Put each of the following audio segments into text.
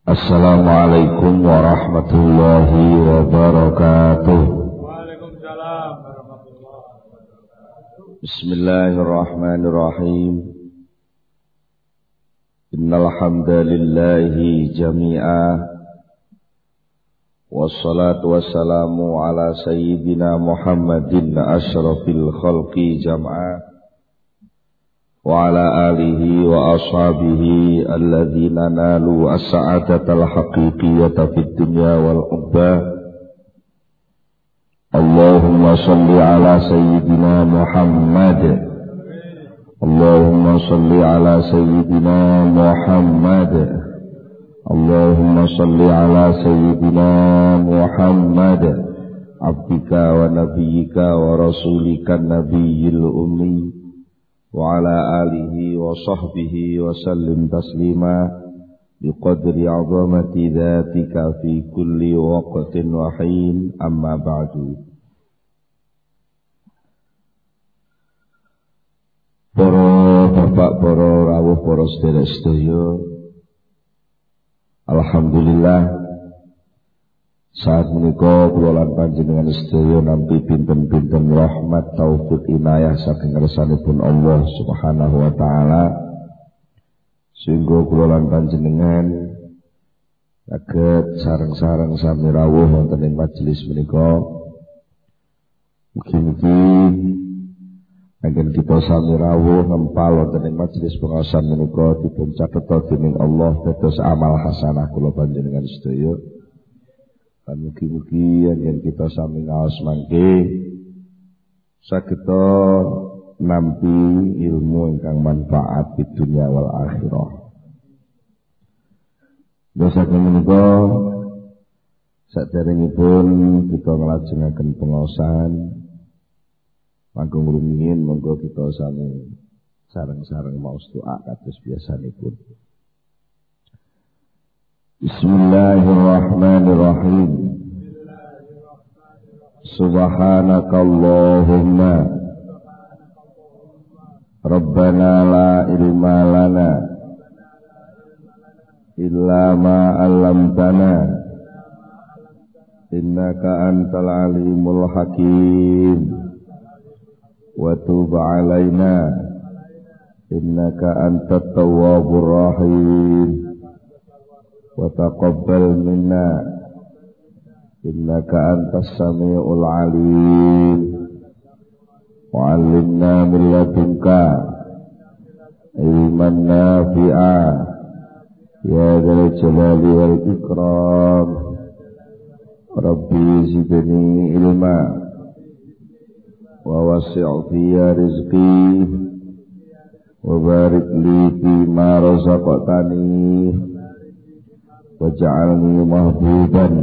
Assalamualaikum warahmatullahi wabarakatuh. Waalaikumsalam warahmatullahi wabarakatuh. Bismillahirrahmanirrahim. Innal hamdalillahi jami'a. Wassalatu wassalamu ala sayyidina Muhammadin asyrafil khalqi jam'a. Wa ala alihi wa ashabihi alladhina nalu as-sa'adatal haqiqiyata fid dunya wal ukhra. Allahumma salli ala sayyidina Muhammad. Allahumma salli ala sayyidina Muhammad. Allahumma salli ala sayyidina Muhammad abdika wa nabiyyika wa rasulika nabiyil ummi wa ala alihi wa sahbihi wa sallim taslima biqadri 'azamati dzatika fi kulli waqtin wa hin, amma ba'du. Para bapak, para rawuh, para sedherek-sedherek, alhamdulillah saat menika kula lan panjenengan sedaya nampi pinten-pinten rahmat taufik inayah saking ngersanipun Allah Subhanahu wa taala, sehingga kula lan panjenengan saged sareng-sareng sami rawuh wonten ing majelis menika. Mugi-mugi anggen kita sami rawuh ngempal wonten ing majelis pengaosan menika dipun cathetha dening Allah dados amal hasanah kula panjenengan sedaya. Lan mugi-mugi yen kita sami ngaos mangke sageta nampi ilmu ingkang manfaat di dunia wal akhirah. Dosaken menika saderengipun kita nglajengaken pengaosan langkung rumiyin, monggo kita sami sareng-sareng maos doa kados biasanipun. Bismillahirrahmanirrahim. Subhanakallahumma Rabbana la ilma lana illa ma 'allamtana innaka antal alimul hakim wa tub 'alaina innaka antat tawwabur rahim wa taqabbal minna innaka antas samiul alim wa 'allimna min ladunka ilman nafi'a ya dzal jalali wal ikram. Rabbi zidni ilma wa wasi' fi rizqi wa barik li fi ma razaqtani waj'alni mahbuban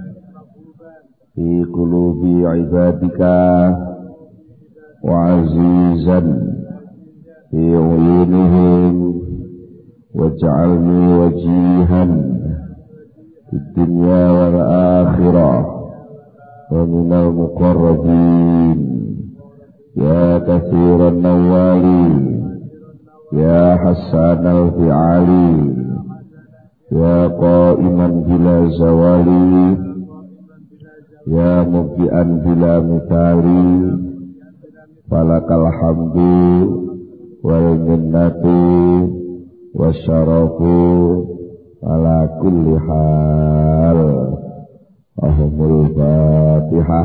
fi qulubi ibadika wa azizan fi uyunihim waj'alni wajihan fid dunya wal akhirah wa minal muqarrabin ya kathiran nawali ya hasanal fi'ali ya qa'iman bila zawali ya mubdi'an bila mitali falakal hamdu wal minnatu wasyarafu ala kulli hal. Ahumul Fatihah.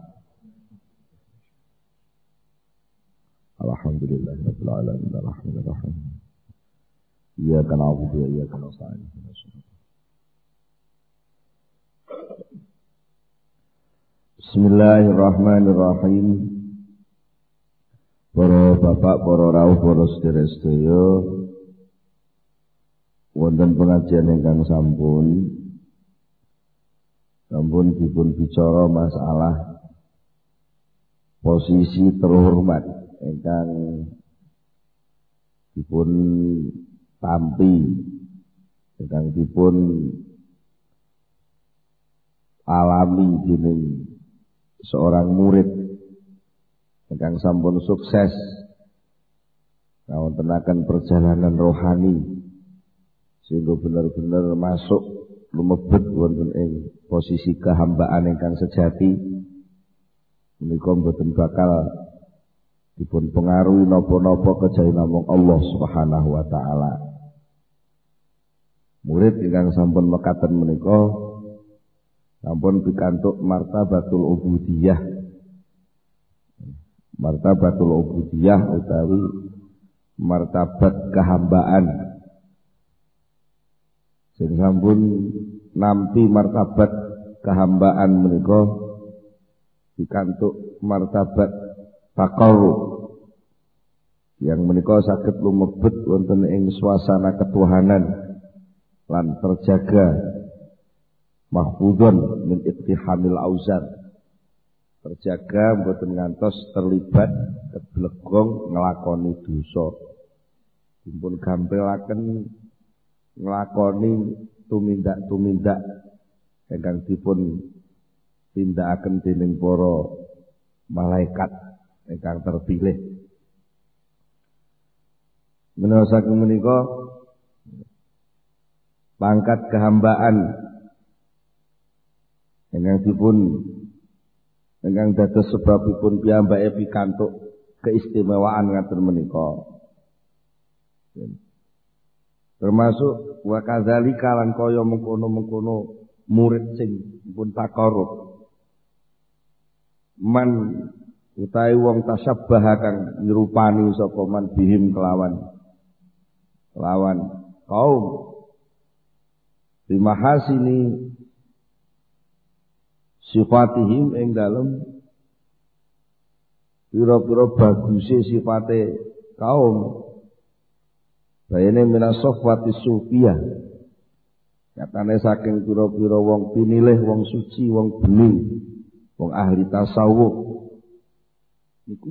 Alhamdulillahirabbil alamin arrahmanir rahim. Iyyaka na'budu wa iyyaka nasta'in. Bismillahirrahmanirrahim. Para bapak, para rawuh, para sedherek-sedherek, wonten pengajian ingkang sampun dipun bicara masalah posisi terhormat ingkang dipun tampi, ingkang dipun alami dening seorang murid ingkang sampun sukses ngawontenaken perjalanan rohani sehingga benar-benar masuk lumebet wonten ing posisi kehambaan ingkang sejati menika mboten bakal dipun pengaruhi napa-napa kejawi namung Allah Subhanahu wa taala. Murid ingkang sampun mekaten menika sampun pikantuk martabatul ubudiyah. Martabatul ubudiyah utawi martabat kehambaan. Sing sampun nampi martabat kehambaan menika pikantuk martabat taqarrub yang menika saged lumebet wonten ing swasana ketuhanan lan terjaga mahfudun min ittihamil auzar, terjaga mboten ngantos terlibat keblegong nglakoni dosa, dipun gampelaken nglakoni tumindak-tumindak ingkang dipun tindakaken dening para malaikat ingkang terpilih. Menawi saking menika pangkat kehambaan ingkang dados sebabipun piyambake pikantuk keistimewaan ngaten menika. Termasuk wa kadzalika lan kaya mengkono-mengkono murid sing pun taqarrub. Man utawi wong tasabbaha kang nyrupani sapa man bihim kelawan kaum bimahasini sifatihim ing dalem pira-pira baguse sifate kaum bayane minasofati sufiyah katane saking pira-pira wong pinilih, wong suci, wong bening, wong ahli tasawuf niku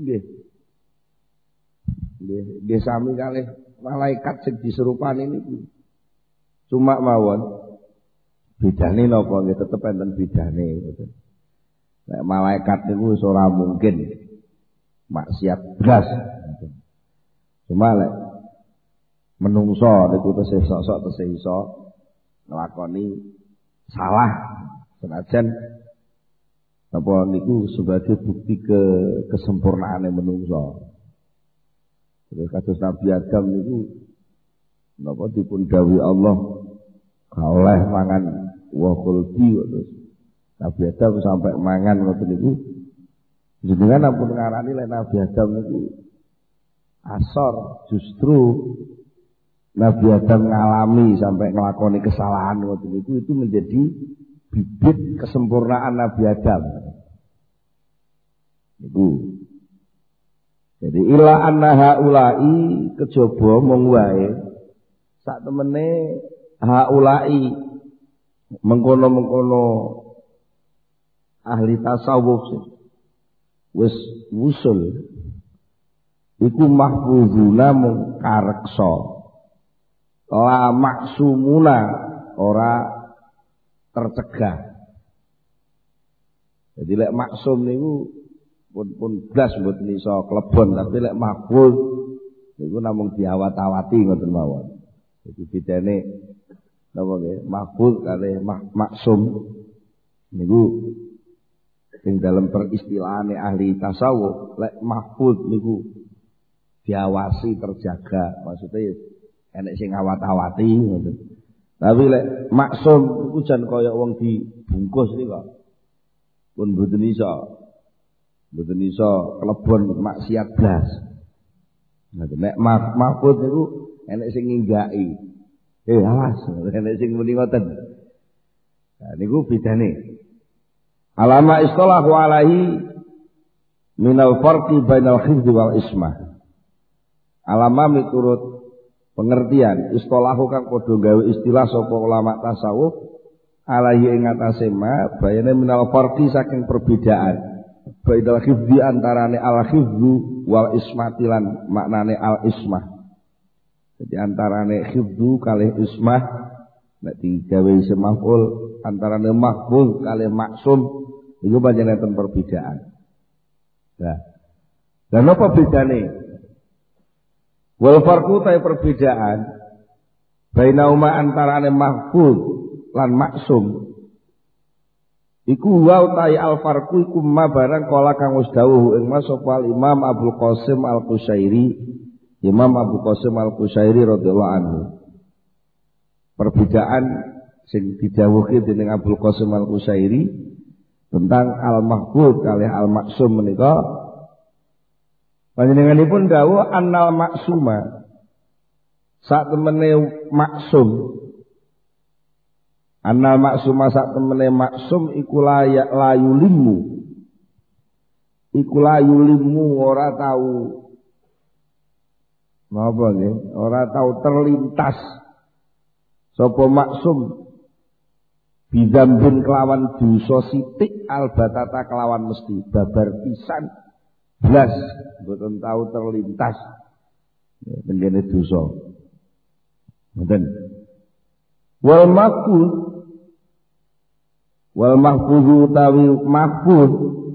nggih sami kalih malaikat sing diserupani niku. Cuma mawon bedane napa nggih tetep enten bedane ngoten. Nek malaikat niku wis ora mungkin maksiat blas. Cuma lek menungso niku tesih sok-sok tesih iso nglakoni salah senajan apa niku sebagai bukti kesempurnaane menungso. Terus kados Nabi Adam niku napa dipun dawuhi Allah oleh mangan wa khuldi terus Nabi Adam sampai mangan ngoten niku jenengan ampun ngarani lek Nabi Adam niku asor, justru Nabi Adam ngalami sampai nglakoni kesalahan ngoten niku itu menjadi bibit kesempurnaan Nabi Adam niku. Jadi ila anna haula'i kejaba mung wae sak temene haula'i mengkono-mengkono ahli tasawuf wis wusul iku mahfuzuna mung kareksa la maksumuna ora tercegah. Jadi lek maksum niku pun blas mboten iso klebon, tapi lek mahfuz niku namung diawat-awati ngoten mawon. Jadi bedane napa nggih mahfuz kalih maksum niku sing dalem peristilahane ahli tasawuf lek mahfuz niku diawasi terjaga, maksudnya enek sing awat-awati ngoten. Tapi lek maksum iku jan kaya wong dibungkus niku pun mboten iso klebon maksiat blas. Nek mahfuz niku enek sing nginggaki. Awas, enek sing muni ngoten. Nah niku bedane. Alama istalahu alaihi minal farqi bainal khifdhi wal ismah. Alama miturut pengertian istalahu kang padha gawe istilah sapa ulama tasawuf alaihi ing atase ma bayane minal farqi saking perbedaan. Baidal khifdhi antarane al-khifdhu wal ismati lan maknane al-ismah. Jadi antarane khifdhu kalih ismah nek digawe isim maf'ul antarane mahfuz kalih maksum iku panjenengan perbedaan. Nah, lan apa bedane? Wal farqu ta perbedaan bainauma antarane mahfuz lan maksum. Iku wa utai al-farqu iku ma barang kala kang wis dawuh ing mas sapa Imam Abdul Qasim Al-Qusyairi, Imam Abu Qasim Al-Qusyairi radhiyallahu anhu. Perbedaan sing didhawuhke dening Abdul Qasim Al-Qusyairi tentang al-mahfuz kalih al-maksum menika panjenenganipun dawuh annal maksuma sak temene maksum. Annal maksuma sak temene maksum iku layulimu. Iku layulimu ora tau napa nggih? Ora tau terlintas sapa maksum bidambin kelawan dosa sithik albatata kelawan mesti babar pisan blas mboten tau terlintas tengene dosa. Mboten. Wal mahfuz utawi mahfuz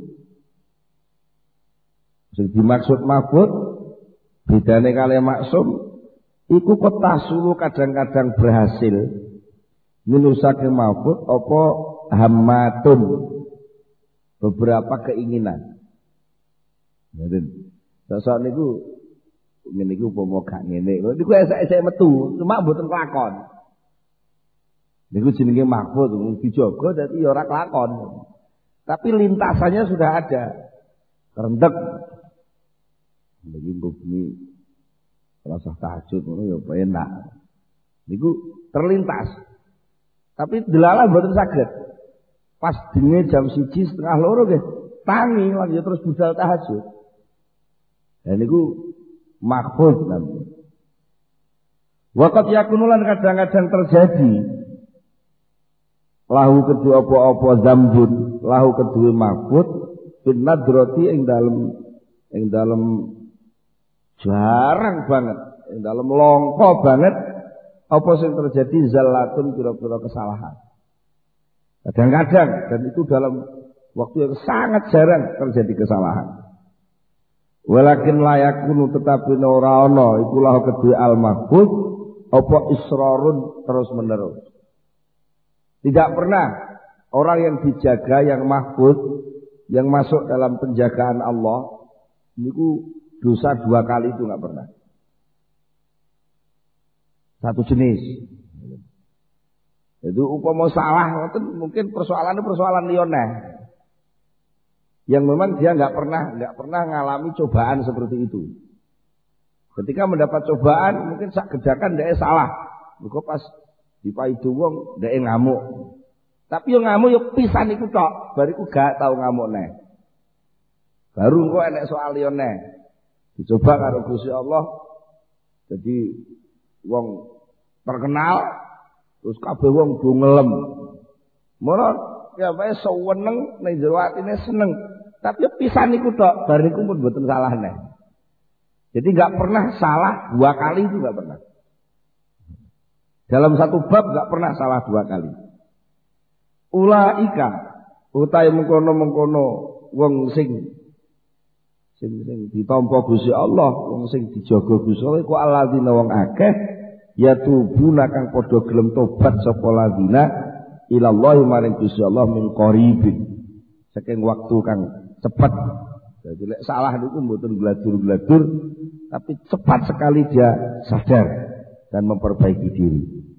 sing dimaksud mahfuz bedane kalih maksum iku ketasulu kadang-kadang berhasil minusake mahfuz apa hammatun beberapa keinginan. Ngoten. Sosok niku ngene iki upama gak ngene. Niku esuk-esuk metu, cuma mboten kelakon. Niku jenenge mahfuz, dijaga dadi ya ora kelakon. Tapi lintasannya sudah ada. Kerentek. Lagi bumi rasa tahajud ngono ya enak. Niku terlintas. Tapi delala mboten saged. Pas dene jam 1:30 nggih, tangi lagi terus budal tahajud. Dan niku mahfuz namanya. Waqat yakunulan kadang-kadang terjadi lahu kedua apa-apa zambun lahu kedua mahfud bin nadrati ing dalem jarang banget ing dalem longko banget apa sing terjadi zallatun pira-pira kesalahan kadang-kadang dan itu dalam waktu yang sangat jarang terjadi kesalahan walakin layakunu tetapi ora ana iku lahu kedua al mahfud apa israrun terus menerus. Tidak pernah orang yang dijaga, yang mahfuz, yang masuk dalam penjagaan Allah, itu dosa 2 kali itu nggak pernah. Satu jenis. Itu upama salah, mungkin persoalan liyane. Yang memang dia nggak pernah ngalami cobaan seperti itu. Ketika mendapat cobaan, mungkin sak gedakan dia salah. Mergo pas dipaidu wong ndek ngamuk. Tapi yo ngamuk yo pisan iku tok, bariku gak tau ngamuk neh. Baru engko enek soal yo neh. Dicoba karo Gusti Allah. Jadi wong terkenal terus kabeh wong do ngelem. Mono ya wae seneng ning jero atine seneng. Tapi yo pisan iku tok, bariku pun mboten salah neh. Jadi enggak pernah salah 2 kali itu enggak pernah. Dalam satu bab gak pernah salah 2 kali. Ulaika utai mengkono-mengkono wong sing ditampa Gusti Allah, wong sing dijaga Gusti Allah iku alladzina wong akeh yatubuna kang padha gelem tobat sapa ladina ilallahi maring Gusti Allah min qaribin. Saking waktu kang cepat. Jadi lek salah niku mboten gladur-gladur tapi cepat sekali dia sadar dan memperbaiki diri.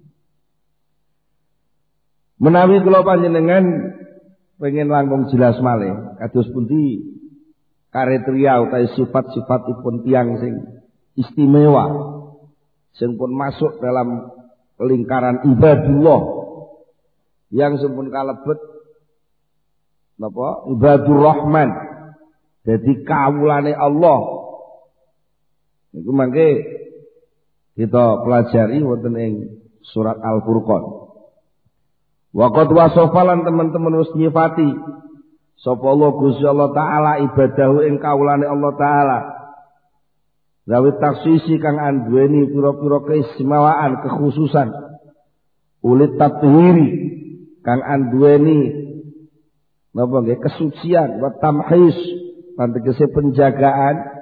Menawi kula panjenengan pengen langkung jelas malih kados pundi kriteria utawi sifat-sifatipun tiyang sing istimewa sing pun masuk dalam lingkaran ibadullah yang sampun kalebet napa ibadur rahman dadi kawulane Allah niku mangke kita pelajari wonten ing surat Al-Furqan. Waqad wasofalan teman-teman wis nyifati sapa Allah Gusti Allah taala ibadahu ing kawulane Allah taala. Zawi taksisi kang anduweni pira-pira keistimewaan kekhususan. Ulit tathiri kang anduweni napa nggih kesucian wa tamhis lan tegese penjagaan.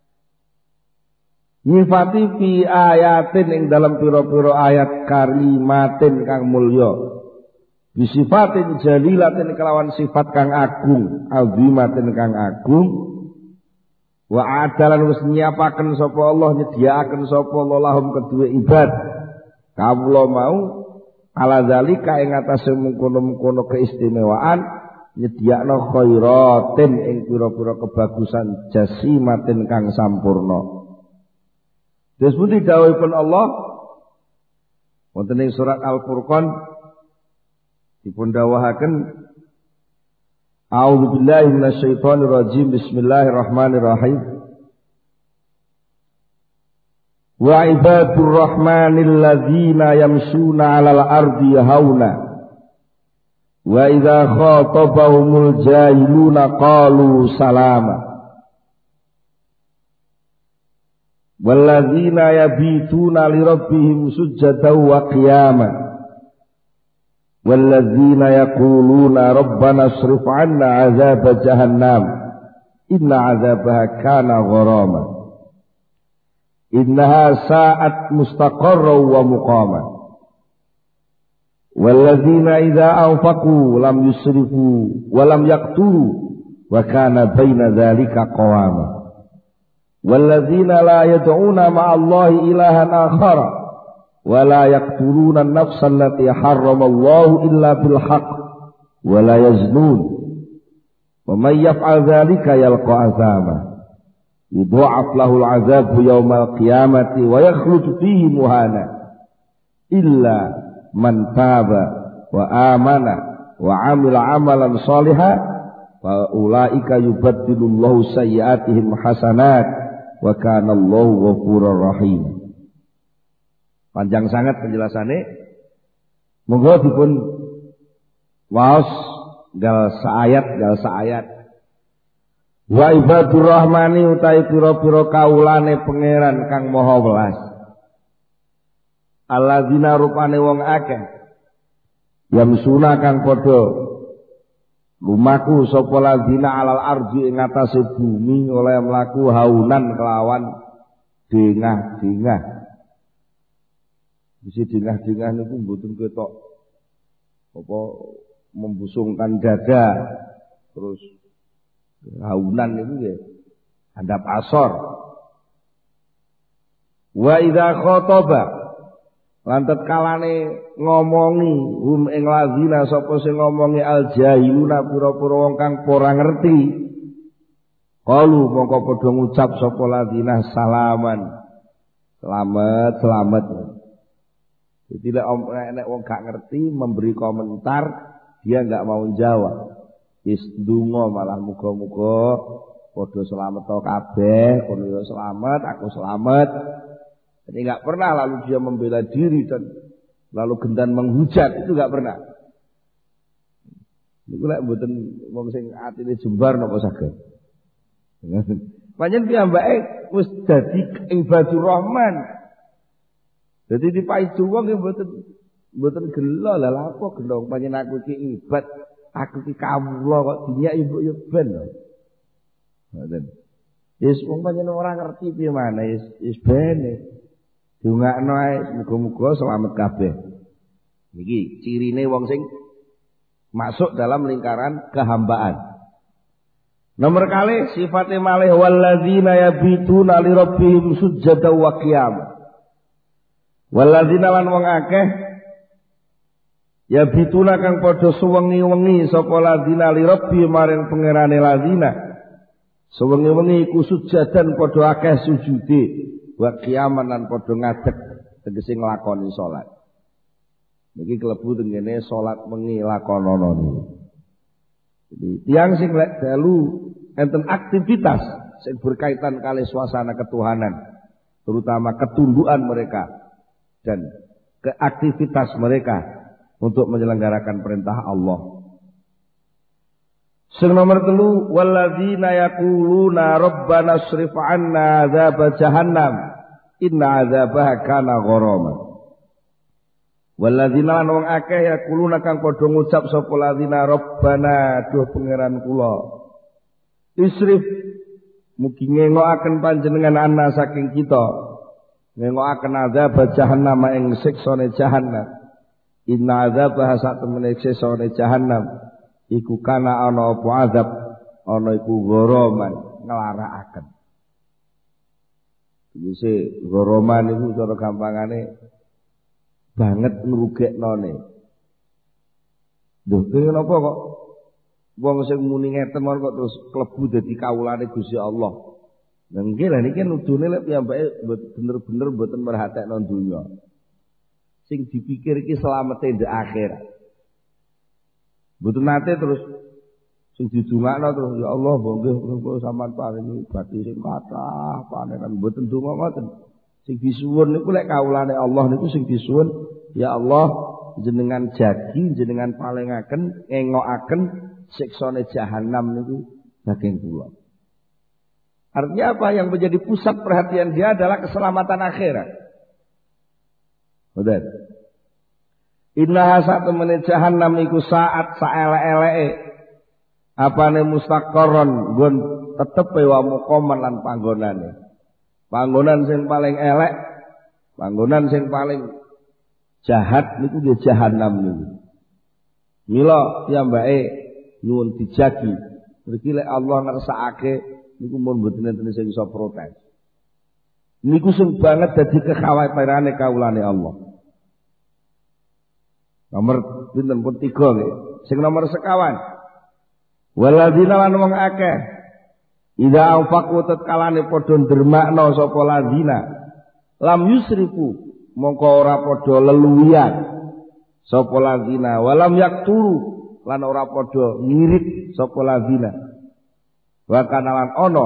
Nyifati fi ayatin ing dalam pira-pira ayat karimatin kang mulya Bisifatin jalilatin kelawan sifat kang agung, azimatin kang agung. Wa adalan wis nyiapaken sapa Allah, nyediakaken sapa Allah lahum kedue ibad. Kawula mau ala zalika ing atase mengkono-mengkono keistimewaan nyediakno khairatin ing pira-pira kebagusan jasimatin kang sampurna. Disebut dawuhipun Allah wonten ing surat Al-Furqan dipun dawuhaken A'udzu billahi minasyaitonir rajim. Bismillahirrahmanirrahim. Wa ibadur rahmanil ladzina yamshuna 'alal ardi hauna wa idza khatabahumul jahiluna qalu salama. Walladzina yabituna lirabbihim sujjadan wa qiyaman. Walladzina yaquluna rabbana asrif 'anna 'adzaba jahannam inna 'adzabaha kana gharama. Innaha sa'at mustaqarran wa muqama. Walladzina idza anfaqu lam yusrifu wa lam yaqturu wa kana baina dzalika qawama. Walladzina la yad'una ma'allahi ilahan akhara wa la yaqtuluna an-nafsa allati harramallahu illa bil haqq wa la yaznun. Wa may yaf'al dzalika yalqa azama. Yudha'af lahul 'adzabu yaumal qiyamati wa yakhlud fihi muhana illa man taba wa amana wa 'amila 'amalan shalihan fa ulaika yubaddilullahu sayyi'atihim hasanat wa kana Allahu ghafurur rahim. Panjang sangat penjelasannya. Monggo dipun waos gal saayat. Wa ibadur rahmani utai pira-pira kaulane pangeran kang maha welas. Alladzina rupane wong akeh yamsuna kang padha lumaku sapa ladzina alal ardi ing atase bumi oleh mlaku haunan kelawan dengah-dengah. Isi dengah-dengah niku mboten ketok apa membusungkan dada terus haunan itu ya handap asor. Wa idza khataba lantet kalane ngomongi hum ing lazina sapa sing ngomongi al jahiluna pura-pura wong kang ora ngerti qalu mongko padha ngucap sapa lazina salaman selamat. Jadi nek wong gak ngerti memberi komentar dia enggak mau jawab. Wis ndonga malah muga-muga padha selamat to kabeh, kono yo selamat, aku selamat. Jadi enggak pernah lalu dia membela diri dan lalu gendan menghujat, itu enggak pernah. Niku lek mboten wong sing atine jembar napa saged. Panjen piyambake wis dadi ibadur rahman. Dadi dipaidu wong mboten gelo lha apa gelo panjen aku iki ibad. Aku ki kawula kok dinya ibu yo ben. Ngoten. Wis wong pancen ora ngerti piye maneh wis bene. Dongakno ae muga-muga selamat kabeh. Niki cirine wong sing masuk dalam lingkaran kehambaan. Nomor kali sifatnya malih walladzina yabituna li rabbihim sujjadan wa qiyam. Walladzina lan wong akeh ya bituna kang padha suwengi-wengi sapa ladina li rabbi maring pangerane ladina suwengi-wengi iku sujadan padha akeh sujude wa qiyaman lan padha ngadeg tegese nglakoni salat. Niki klebu tengene salat wengi lakonono niki. Jadi tiyang sing lek dalu enten aktivitas sing berkaitan kali suasana ketuhanan, terutama ketundukan mereka dan keaktivitas mereka untuk menyelenggarakan perintah Allah. Sing nomor 3 walladzina yaquluna rabbana asrif 'anna 'adzaba jahannam inna 'adzabaha kana gharama. Walladzina lan wong akeh yaquluna kang padha ngucap sapa ladzina rabbana duh pangeran kula isrif mugi ngengokaken panjenengan ana saking kita ngengokaken 'adzaba jahannam ing siksane jahannam. Inna adzabaha sak temene sesone jahannam iku kana ana apa azab ana iku gharaman nglarakaken. Wise gharaman iku cara gampangane banget ngrugeknone. Lho kene napa kok wong sing muni ngeten kok terus klebu dadi kawulane Gusti Allah. Lah nggih lha niki nudune lek piyambake bener-bener mboten merhatekno donya. Sing dipikir iki slamete ndek akhirat. Mboten nate terus sing didongakno terus ya Allah nggih kula sampean paringi bati sing kathah panenan mboten donga ngoten. Sing disuwun niku lek kawulane Allah niku sing disuwun ya Allah jenengan jagi jenengan palingaken ngengokaken siksane jahanam niku saking kula. Artinya apa? Yang menjadi pusat perhatian dia adalah keselamatan akhirat. Betul. Innaha satemene jahannam iku saat saelek-eleke apane mustaqarron nggon tetepe wa muqaman lan panggonane. Panggonan sing paling elek, panggonan sing paling jahat niku nggih jahannam niku. Mila piyambake nyuwun dijagi. Mriki lek Allah ngersakake niku mun mboten enten sing iso protes. Niku sing banget dadi kekhawatiranane kawulane Allah. Nomor pinten pun 3 nggih. Sing nomor sekawan. Waladina lan wong akeh idza anfaqu tatkalane padha dermakna sapa ladina lam yusrifu mongko ora padha leluwian sapa ladina walam yakturu lan ora padha ngirit sapa ladina wa kanalan ana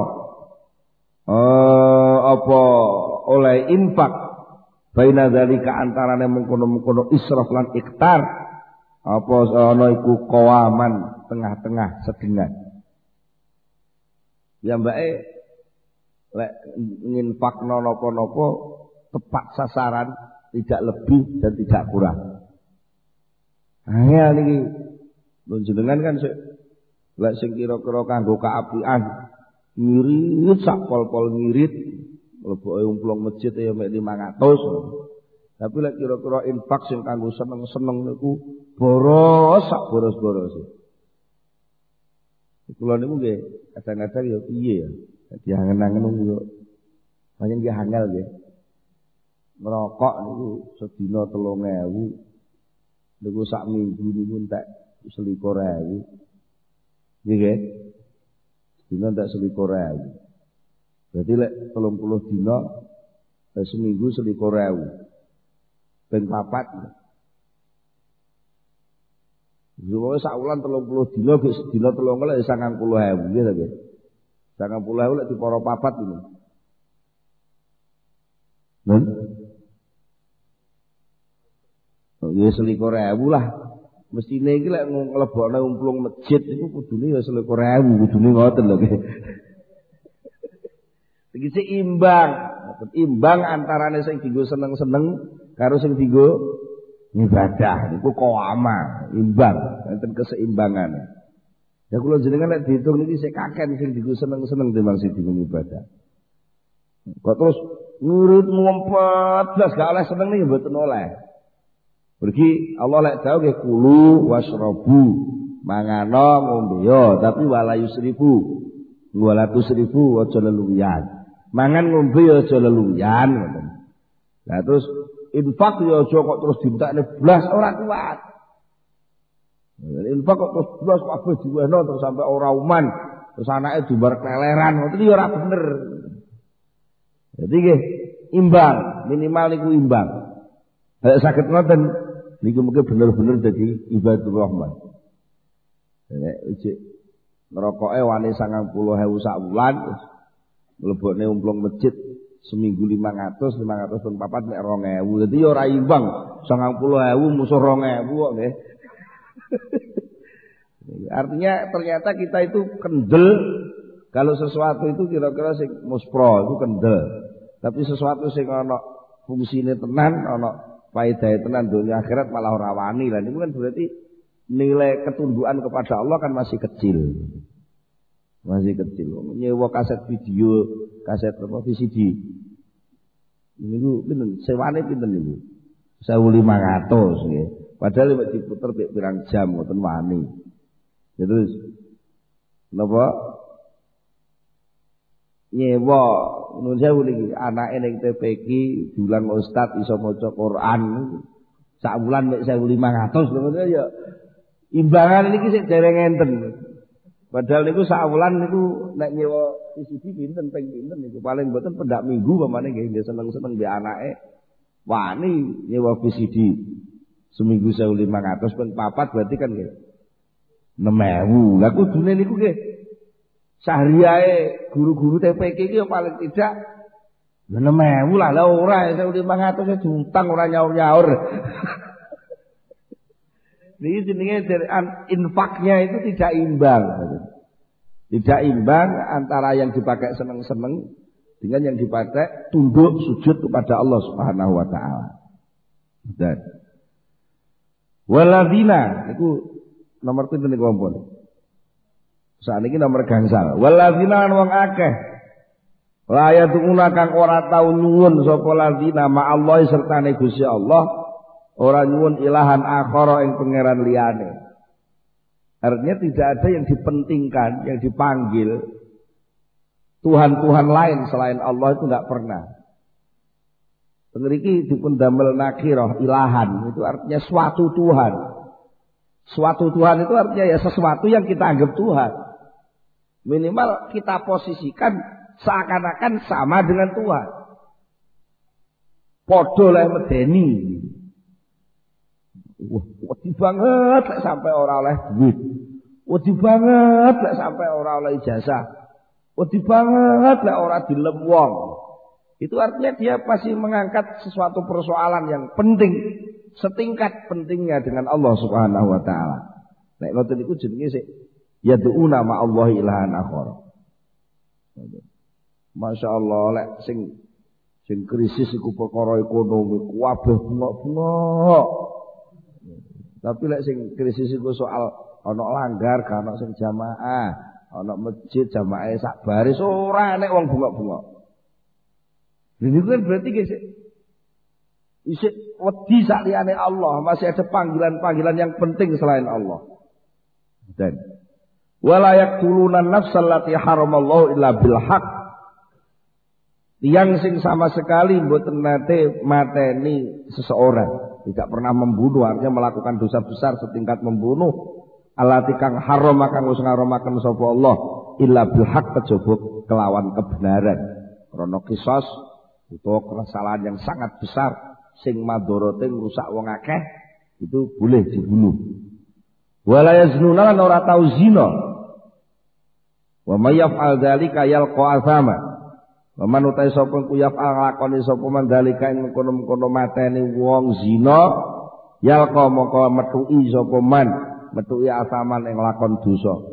apa oleh infak baina zalika antarane mengkono-mengkono israf lan iktar apa ana iku qawaman tengah-tengah sedengan ya mbake lek nginfakno napa-napa tepat sasaran tidak lebih dan tidak kurang. Nah niki jenengan kan lek sing kira-kira kanggo kaapian ngirit sak pol-pol ngirit mleboke umplung masjid ya mek 500. Tapi lek kira-kira infak sing kanggo seneng-seneng niku boros sak boros-boros. Kula niku nggih kadang-kadang ya piye ya. Dadi angen-angen yo pancen nggih angel nggih. Ngerokok niku sedina 3.000. Niku sak minggu niku entek 21.000. Nggih. Dina entek 21.000. Berarti lek 30 dina seminggu 21.000. Ping 4. Yo sak wulan 30 dina ge sedina 3 lek 90.000 nggih ta nggih. 90.000 lek dipara 4 ini. Nen. Ya 21.000 lah. Mestine iki lek nglebokne umplung masjid iku kudune ya 21.000 kudune ngoten lho nggih. Iki imbang, imbang antarane sing dienggo seneng-seneng karo sing dienggo ibadah niku qawama, imbang, enten keseimbangan. Ya kula jenengan nek diitung niki sik kaken sing dienggo seneng-seneng timbang sing dienggo ibadah. Kok terus nurut ngumpet blas gak oleh seneng niki mboten oleh. Pergi Allah lek dawuh nggih kulu wasrabu, mangano ngombe yo tapi wala yusrifu. Wala tusrifu aja leluwian. Mangan ngombe ya aja leluwian ngoten. Lah terus infak ya aja kok terus dintakne blas ora kuat. Infak kok terus blas kabeh diwehno terus sampai ora uman, terus anake dumbar keleleran ngoten ya ora bener. Jadi nggih imbang, minimal niku imbang. Nek saged ngoten niku mungkin bener-bener dadi ibadur rahman. Nek ijik ngerokoke wani 90.000 sak wulan mlebokne umplung masjid seminggu 500 pun 4 nek 2.000. Dadi ya ora imbang. 90.000 musuh 2.000 kok nggih. Artinya ternyata kita itu kendel kalau sesuatu itu kira-kira sing muspro itu kendel. Tapi sesuatu sing ana fungsine tenan, ana faedahe tenan dunia akhirat malah ora wani. Lah niku kan berarti nilai ketundukan kepada Allah kan masih kecil. Masih kecil. Nyewa kaset video, kaset apa VCD. Niku pinten? Sewane pinten niku? 1.500 nggih. Padahal nek diputer pirang jam ngoten wani. Ya terus napa? Nyewa nun sewu niki anake ning TPQ dulang ustaz iso maca Quran sak wulan mek 1.500 lho ngono ya. Imbangan niki sik dereng enten. Padahal niku sak wulan niku nek nyewa VCD pinten ping pinten niku paling mboten pendak minggu pamane nggih seneng-seneng mbek anake wani nyewa VCD seminggu 1.500 ping 4 berarti kan nggih 6.000. Lah kudune niku nggih sahriae guru-guru TPQ iki ya paling tidak 6.000 lah ora 1.500 diutang ora nyaur-nyaur. Ini jenenge infaknya itu tidak imbang. Tidak imbang antara yang dipakai seneng-seneng dengan yang dipakai tunduk sujud kepada Allah Subhanahu wa taala. Dan waladina itu nomor pinten niku ampun. Saniki nomor gangsal. Waladina wong akeh la yaduna kang ora tau nyuwun sapa ladina ma Allah sertane Gusti Allah, ora nyuwun ilahan akhara ing pangeran liyane. Artinya tidak ada yang dipentingkan, yang dipanggil Tuhan-Tuhan lain selain Allah itu enggak pernah. Pengeriki dipun damel nakirah ilahan itu artinya suatu Tuhan. Suatu Tuhan itu artinya ya sesuatu yang kita anggap Tuhan. Minimal kita posisikan seakan-akan sama dengan Tuhan. Padha lek medeni. Wah, wedi banget lek sampai ora oleh duit. Wedi banget lek sampai ora oleh ijazah. Wedi banget lek ora dilem wong. Itu artinya dia pasti mengangkat sesuatu persoalan yang penting, setingkat pentingnya dengan Allah Subhanahu wa taala. Nek ngoten niku jenenge sik yad'una ma Allah ilahan akhar. Masyaallah lek sing krisis iku perkara ekonomi kabeh bengok-bengok. Tapi lek sing krisis iku soal ana langgar, gak ana sing jamaah, ana masjid jamaahe sak baris ora enek wong bengok-bengok. Ini kan berarti isik wedi sak liyane Allah, masih ada panggilan-panggilan yang penting selain Allah. Dan wala yaqtuluna nafsal lati haramallahu illa bil haqq. Yang sing sama sekali mboten nate mateni seseorang, tidak pernah membunuh, artinya melakukan dosa besar setingkat membunuh. Allati kang haram kang wis ngaramaken sapa Allah illa bil haqq kejaba kelawan kebenaran. Krana qisas utawa kesalahan yang sangat besar sing madharate ngrusak wong akeh itu boleh dibunuh. Wala yaznuna lan ora tau zina. Wa may yaf'al dzalika yalqa athama. Wa man utai sapa ku yaf'al lakoni sapa man dzalika ing kono-kono mateni wong zina yalqa moko metuki sapa man metuki athaman ing lakon dosa.